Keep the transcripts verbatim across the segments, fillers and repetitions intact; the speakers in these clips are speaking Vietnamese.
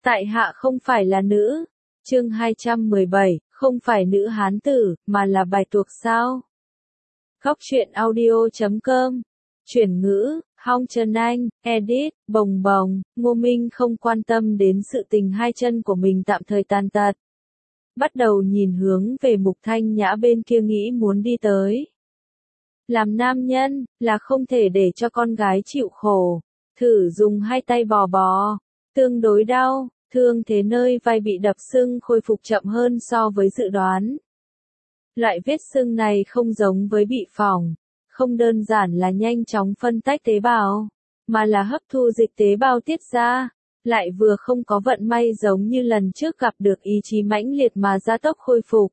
Tại hạ không phải là nữ. Chương hai trăm mười bảy, không phải nữ hán tử, mà là bài tuộc sao? Góc truyện audio chấm com. Chuyển ngữ, Hong Trần Anh, edit, bồng bồng, Ngô Minh không quan tâm đến sự tình hai chân của mình tạm thời tàn tật. Bắt đầu nhìn hướng về Mục Thanh Nhã bên kia nghĩ muốn đi tới. Làm nam nhân, là không thể để cho con gái chịu khổ. Thử dùng hai tay bò bò. Tương đối đau, thương thế nơi vai bị đập sưng khôi phục chậm hơn so với dự đoán. Loại vết sưng này không giống với bị phỏng. Không đơn giản là nhanh chóng phân tách tế bào, mà là hấp thu dịch tế bào tiết ra. Lại vừa không có vận may giống như lần trước gặp được ý chí mãnh liệt mà gia tốc khôi phục.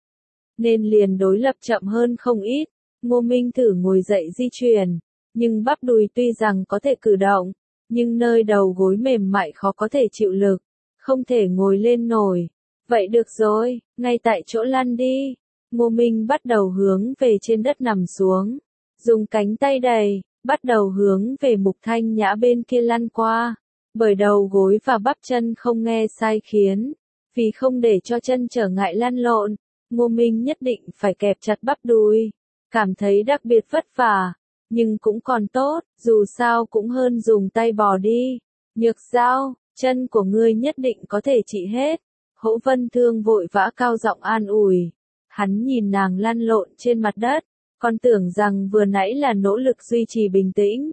Nên liền đối lập chậm hơn không ít. Ngô Minh thử ngồi dậy di chuyển, nhưng bắp đùi tuy rằng có thể cử động, nhưng nơi đầu gối mềm mại khó có thể chịu lực, không thể ngồi lên nổi. Vậy được rồi, ngay tại chỗ lăn đi. Ngô Minh bắt đầu hướng về trên đất nằm xuống, dùng cánh tay đẩy, bắt đầu hướng về Mục Thanh Nhã bên kia lăn qua. Bởi đầu gối và bắp chân không nghe sai khiến, vì không để cho chân trở ngại lăn lộn, Ngô Minh nhất định phải kẹp chặt bắp đùi. Cảm thấy đặc biệt vất vả, nhưng cũng còn tốt, dù sao cũng hơn dùng tay bò đi. Nhược Giao, chân của ngươi nhất định có thể trị hết. Hỗ Vân Thương vội vã cao giọng an ủi. Hắn nhìn nàng lăn lộn trên mặt đất, còn tưởng rằng vừa nãy là nỗ lực duy trì bình tĩnh.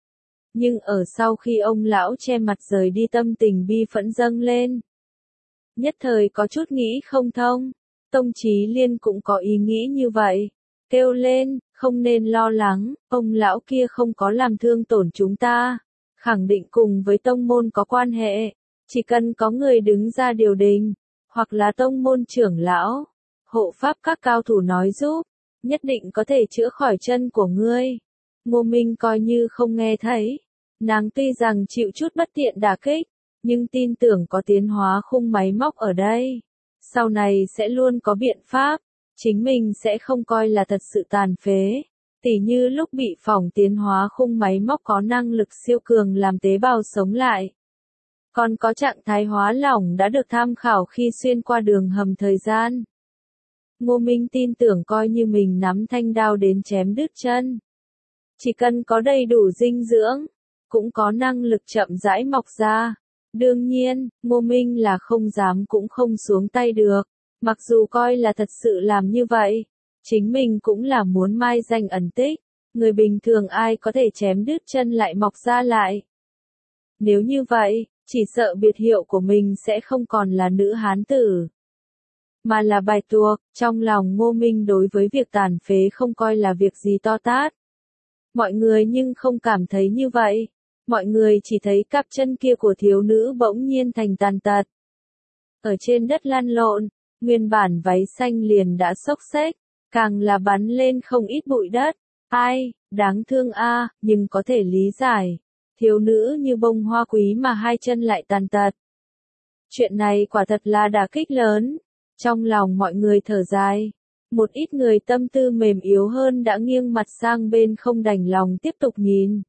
Nhưng ở sau khi ông lão che mặt rời đi tâm tình bi phẫn dâng lên. Nhất thời có chút nghĩ không thông, Tông Chí Liên cũng có ý nghĩ như vậy. Kêu lên, không nên lo lắng, ông lão kia không có làm thương tổn chúng ta. Khẳng định cùng với tông môn có quan hệ. Chỉ cần có người đứng ra điều đình, hoặc là tông môn trưởng lão, hộ pháp các cao thủ nói giúp, nhất định có thể chữa khỏi chân của ngươi. Ngô Minh coi như không nghe thấy. Nàng tuy rằng chịu chút bất tiện đả kích, nhưng tin tưởng có tiến hóa khung máy móc ở đây. Sau này sẽ luôn có biện pháp. Chính mình sẽ không coi là thật sự tàn phế. Tỉ như lúc bị phỏng tiến hóa khung máy móc có năng lực siêu cường làm tế bào sống lại. Còn có trạng thái hóa lỏng đã được tham khảo khi xuyên qua đường hầm thời gian. Ngô Minh tin tưởng coi như mình nắm thanh đao đến chém đứt chân. Chỉ cần có đầy đủ dinh dưỡng, cũng có năng lực chậm rãi mọc ra. Đương nhiên, Ngô Minh là không dám cũng không xuống tay được. Mặc dù coi là thật sự làm như vậy, chính mình cũng là muốn mai danh ẩn tích, người bình thường ai có thể chém đứt chân lại mọc ra lại. Nếu như vậy, chỉ sợ biệt hiệu của mình sẽ không còn là nữ hán tử, mà là bài tuộc. Trong lòng Ngô Minh đối với việc tàn phế không coi là việc gì to tát. Mọi người nhưng không cảm thấy như vậy, mọi người chỉ thấy cặp chân kia của thiếu nữ bỗng nhiên thành tàn tật. Ở trên đất lăn lộn. Nguyên bản váy xanh liền đã xốc xếch, càng là bắn lên không ít bụi đất. Ai, đáng thương a, nhưng có thể lý giải. Thiếu nữ như bông hoa quý mà hai chân lại tàn tật. Chuyện này quả thật là đả kích lớn. Trong lòng mọi người thở dài. Một ít người tâm tư mềm yếu hơn đã nghiêng mặt sang bên không đành lòng tiếp tục nhìn.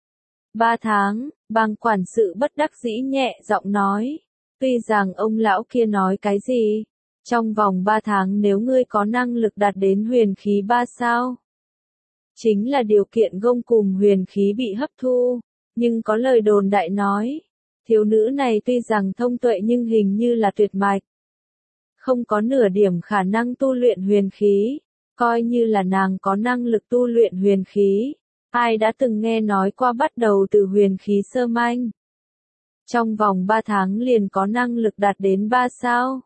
Ba tháng, bang quản sự bất đắc dĩ nhẹ giọng nói. Tuy rằng ông lão kia nói cái gì? Trong vòng ba tháng nếu ngươi có năng lực đạt đến huyền khí ba sao. Chính là điều kiện gông cùng huyền khí bị hấp thu. Nhưng có lời đồn đại nói. Thiếu nữ này tuy rằng thông tuệ nhưng hình như là tuyệt mạch. Không có nửa điểm khả năng tu luyện huyền khí. Coi như là nàng có năng lực tu luyện huyền khí. Ai đã từng nghe nói qua bắt đầu từ huyền khí sơ manh. Trong vòng ba tháng liền có năng lực đạt đến ba sao.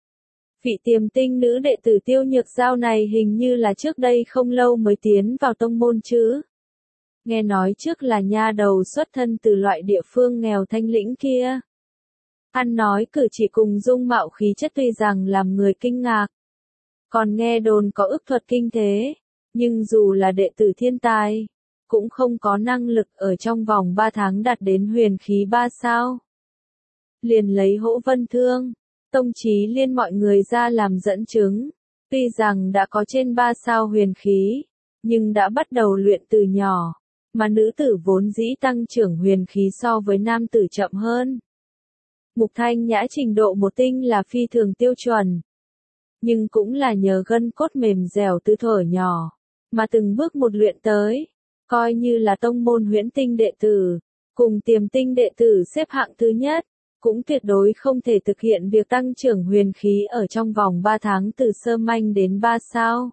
Vị tiềm tinh nữ đệ tử Tiêu Nhược Giao này hình như là trước đây không lâu mới tiến vào tông môn chứ. Nghe nói trước là nha đầu xuất thân từ loại địa phương nghèo thanh lĩnh kia. Ăn nói cử chỉ cùng dung mạo khí chất tuy rằng làm người kinh ngạc. Còn nghe đồn có ức thuật kinh thế, nhưng dù là đệ tử thiên tài, cũng không có năng lực ở trong vòng ba tháng đạt đến huyền khí ba sao. Liền lấy Hỗ Vân Thương, Tông Chí Liên mọi người ra làm dẫn chứng. Tuy rằng đã có trên ba sao huyền khí, nhưng đã bắt đầu luyện từ nhỏ, mà nữ tử vốn dĩ tăng trưởng huyền khí so với nam tử chậm hơn. Mục Thanh Nhã trình độ một tinh là phi thường tiêu chuẩn. Nhưng cũng là nhờ gân cốt mềm dẻo từ thuở nhỏ, mà từng bước một luyện tới, coi như là tông môn huyễn tinh đệ tử, cùng tiềm tinh đệ tử xếp hạng thứ nhất, cũng tuyệt đối không thể thực hiện việc tăng trưởng huyền khí ở trong vòng ba tháng từ sơ manh đến ba sao.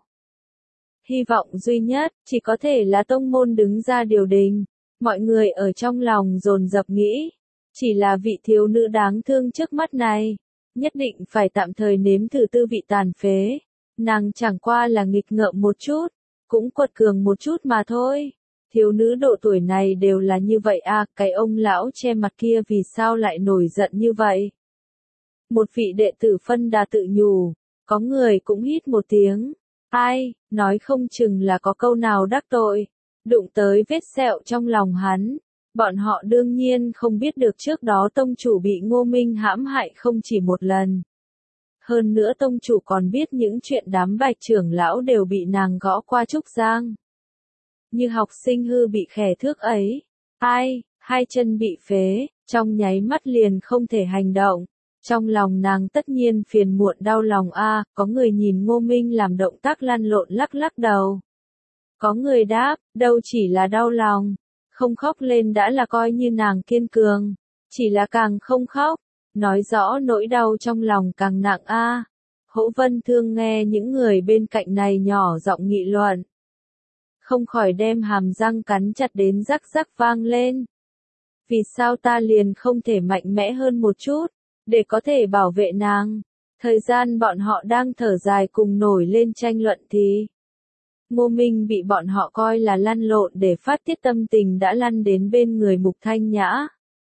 Hy vọng duy nhất, chỉ có thể là tông môn đứng ra điều đình, mọi người ở trong lòng dồn dập nghĩ, chỉ là vị thiếu nữ đáng thương trước mắt này, nhất định phải tạm thời nếm thử tư vị tàn phế, nàng chẳng qua là nghịch ngợm một chút, cũng quật cường một chút mà thôi. Thiếu nữ độ tuổi này đều là như vậy à, cái ông lão che mặt kia vì sao lại nổi giận như vậy? Một vị đệ tử phân đà tự nhủ, có người cũng hít một tiếng, ai, nói không chừng là có câu nào đắc tội, đụng tới vết sẹo trong lòng hắn. Bọn họ đương nhiên không biết được trước đó tông chủ bị Ngô Minh hãm hại không chỉ một lần. Hơn nữa tông chủ còn biết những chuyện đám Bạch trưởng lão đều bị nàng gõ qua trúc giang. Như học sinh hư bị khẻ thước ấy, ai, hai chân bị phế, trong nháy mắt liền không thể hành động. Trong lòng nàng tất nhiên phiền muộn đau lòng a, có người nhìn Ngô Minh làm động tác lăn lộn lắc lắc đầu. Có người đáp, đâu chỉ là đau lòng, không khóc lên đã là coi như nàng kiên cường, chỉ là càng không khóc, nói rõ nỗi đau trong lòng càng nặng a. Hỗ Vân Thương nghe những người bên cạnh này nhỏ giọng nghị luận, không khỏi đem hàm răng cắn chặt đến rắc rắc vang lên. Vì sao ta liền không thể mạnh mẽ hơn một chút, để có thể bảo vệ nàng? Thời gian bọn họ đang thở dài cùng nổi lên tranh luận thì Ngô Minh bị bọn họ coi là lăn lộn để phát tiết tâm tình đã lăn đến bên người Mục Thanh Nhã.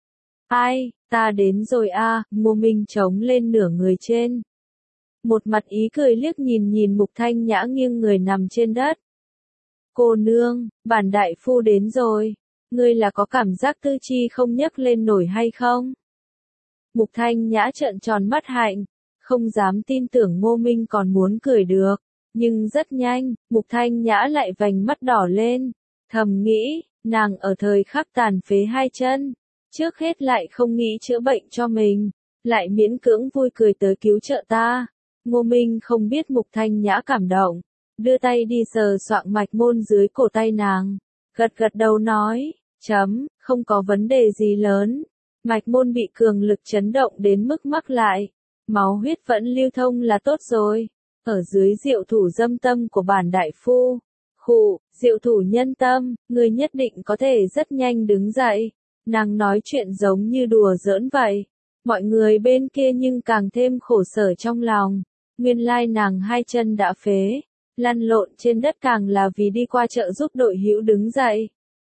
Ai, ta đến rồi a, à, Ngô Minh chống lên nửa người trên. Một mặt ý cười liếc nhìn nhìn Mục Thanh Nhã nghiêng người nằm trên đất. Cô nương, bản đại phu đến rồi, ngươi là có cảm giác tư chi không nhấc lên nổi hay không? Mục Thanh Nhã trợn tròn mắt hạnh, không dám tin tưởng Ngô Minh còn muốn cười được. Nhưng rất nhanh, Mục Thanh Nhã lại vành mắt đỏ lên, thầm nghĩ, nàng ở thời khắc tàn phế hai chân, trước hết lại không nghĩ chữa bệnh cho mình, lại miễn cưỡng vui cười tới cứu trợ ta. Ngô Minh không biết Mục Thanh Nhã cảm động, đưa tay đi sờ soạng mạch môn dưới cổ tay nàng, gật gật đầu nói, chấm, không có vấn đề gì lớn, mạch môn bị cường lực chấn động đến mức mắc lại, máu huyết vẫn lưu thông là tốt rồi. Ở dưới diệu thủ dâm tâm của bản đại phu, khụ, diệu thủ nhân tâm, người nhất định có thể rất nhanh đứng dậy. Nàng nói chuyện giống như đùa giỡn vậy. Mọi người bên kia nhưng càng thêm khổ sở trong lòng. Nguyên lai nàng hai chân đã phế, lăn lộn trên đất càng là vì đi qua chợ giúp đội hữu đứng dậy.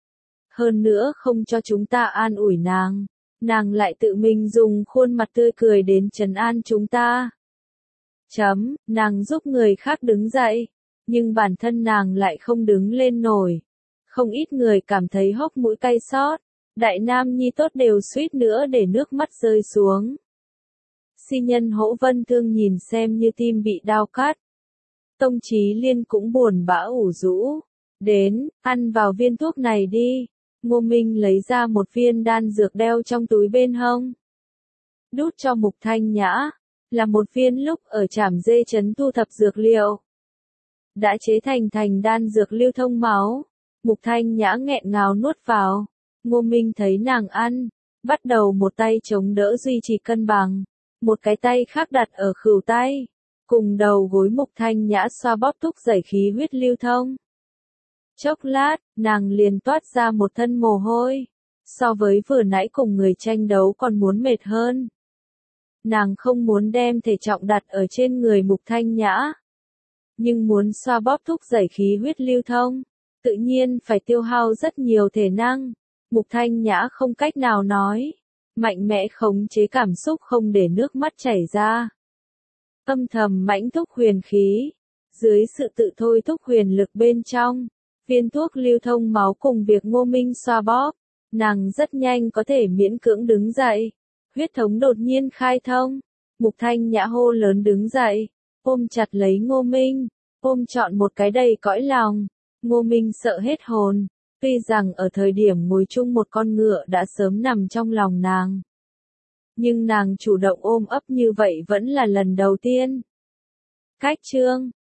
Hơn nữa không cho chúng ta an ủi nàng, nàng lại tự mình dùng khuôn mặt tươi cười đến trấn an chúng ta. Chấm, nàng giúp người khác đứng dậy, nhưng bản thân nàng lại không đứng lên nổi. Không ít người cảm thấy hốc mũi cay xót, đại nam nhi tốt đều suýt nữa để nước mắt rơi xuống. Si nhân Hỗ Vân Thương nhìn xem như tim bị đau cắt. Tông Chí Liên cũng buồn bã ủ rũ. Đến, ăn vào viên thuốc này đi. Ngô Minh lấy ra một viên đan dược đeo trong túi bên hông. Đút cho Mục Thanh Nhã. Là một viên lúc ở Trảm Dê trấn thu thập dược liệu. Đã chế thành thành đan dược lưu thông máu. Mục Thanh Nhã nghẹn ngào nuốt vào. Ngô Minh thấy nàng ăn, bắt đầu một tay chống đỡ duy trì cân bằng, một cái tay khác đặt ở khuỷu tay, cùng đầu gối Mục Thanh Nhã xoa bóp thúc đẩy khí huyết lưu thông. Chốc lát, nàng liền toát ra một thân mồ hôi, so với vừa nãy cùng người tranh đấu còn muốn mệt hơn. Nàng không muốn đem thể trọng đặt ở trên người Mục Thanh Nhã, nhưng muốn xoa bóp thúc đẩy khí huyết lưu thông, tự nhiên phải tiêu hao rất nhiều thể năng. Mục Thanh Nhã không cách nào nói, mạnh mẽ khống chế cảm xúc không để nước mắt chảy ra. Âm thầm mãnh thúc huyền khí, dưới sự tự thôi thúc huyền lực bên trong, viên thuốc lưu thông máu cùng việc Ngô Minh xoa bóp, nàng rất nhanh có thể miễn cưỡng đứng dậy. Huyết thống đột nhiên khai thông, Mục Thanh Nhã hô lớn đứng dậy, ôm chặt lấy Ngô Minh, ôm trọn một cái đầy cõi lòng. Ngô Minh sợ hết hồn, tuy rằng ở thời điểm ngồi chung một con ngựa đã sớm nằm trong lòng nàng. nhưng nàng chủ động ôm ấp như vậy vẫn là lần đầu tiên. Cách chương